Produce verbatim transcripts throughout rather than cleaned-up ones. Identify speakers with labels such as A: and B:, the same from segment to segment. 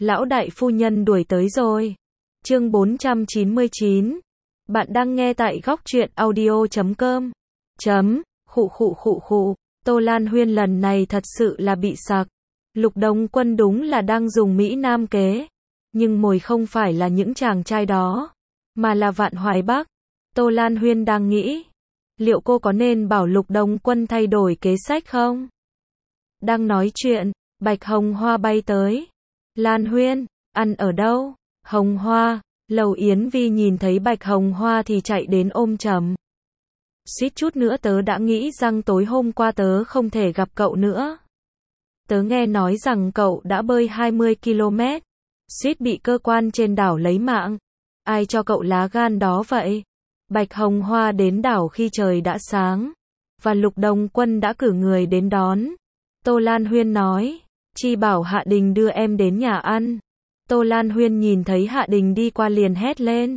A: Lão đại phu nhân đuổi tới rồi. Chương bốn trăm chín mươi chín. Bạn đang nghe tại góc truyện audio chấm com. Chấm, khụ khụ khụ khụ. Tô Lan Huyên lần này thật sự là bị sặc. Lục Đông Quân đúng là đang dùng Mỹ Nam kế. Nhưng mồi không phải là những chàng trai đó, mà là Vạn Hoài Bắc. Tô Lan Huyên đang nghĩ, liệu cô có nên bảo Lục Đông Quân thay đổi kế sách không? Đang nói chuyện, Bạch Hồng Hoa bay tới. Lan Huyên, ăn ở đâu? Hồng Hoa, Lầu Yến Vi nhìn thấy Bạch Hồng Hoa thì chạy đến ôm chầm. Suýt chút nữa tớ đã nghĩ rằng tối hôm qua tớ không thể gặp cậu nữa. Tớ nghe nói rằng cậu đã bơi hai mươi ki lô mét, suýt bị cơ quan trên đảo lấy mạng. Ai cho cậu lá gan đó vậy? Bạch Hồng Hoa đến đảo khi trời đã sáng, và Lục Đông Quân đã cử người đến đón. Tô Lan Huyên nói, chi bảo Hạ Đình đưa em đến nhà ăn. Tô Lan Huyên nhìn thấy Hạ Đình đi qua liền hét lên.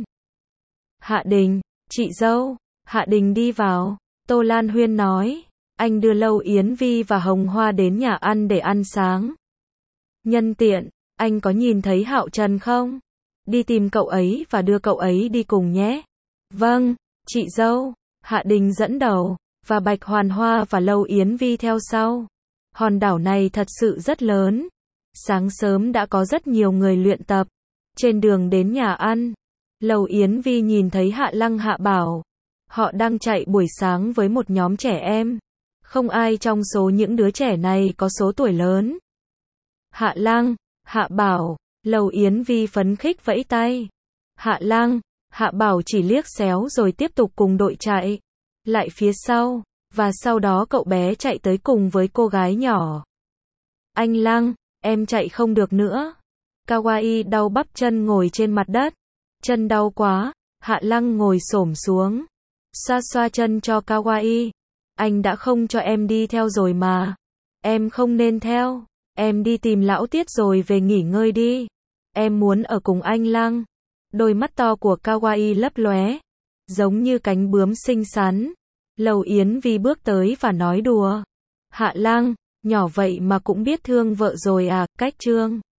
A: Hạ Đình, chị dâu. Hạ Đình đi vào. Tô Lan Huyên nói, anh đưa Lâu Yến Vi và Hồng Hoa đến nhà ăn để ăn sáng. Nhân tiện, anh có nhìn thấy Hạo Trần không? Đi tìm cậu ấy và đưa cậu ấy đi cùng nhé. Vâng, chị dâu. Hạ Đình dẫn đầu, và Bạch Hoàn Hoa và Lâu Yến Vi theo sau. Hòn đảo này thật sự rất lớn. Sáng sớm đã có rất nhiều người luyện tập. Trên đường đến nhà ăn, Lầu Yến Vi nhìn thấy Hạ Lăng Hạ Bảo. Họ đang chạy buổi sáng với một nhóm trẻ em. Không ai trong số những đứa trẻ này có số tuổi lớn. Hạ Lăng, Hạ Bảo, Lầu Yến Vi phấn khích vẫy tay. Hạ Lăng, Hạ Bảo chỉ liếc xéo rồi tiếp tục cùng đội chạy. Lại phía sau, và sau đó cậu bé chạy tới cùng với cô gái nhỏ. Anh Lăng, em chạy không được nữa. Kawaii đau bắp chân ngồi trên mặt đất. Chân đau quá. Hạ Lăng ngồi xổm xuống, xoa xoa chân cho Kawaii. Anh đã không cho em đi theo rồi mà. Em không nên theo. Em đi tìm lão Tiết rồi về nghỉ ngơi đi. Em muốn ở cùng anh Lăng. Đôi mắt to của Kawaii lấp lóe, giống như cánh bướm xinh xắn. Lầu Yến Vi bước tới và nói đùa. Hạ Lăng, nhỏ vậy mà cũng biết thương vợ rồi à, cách trương.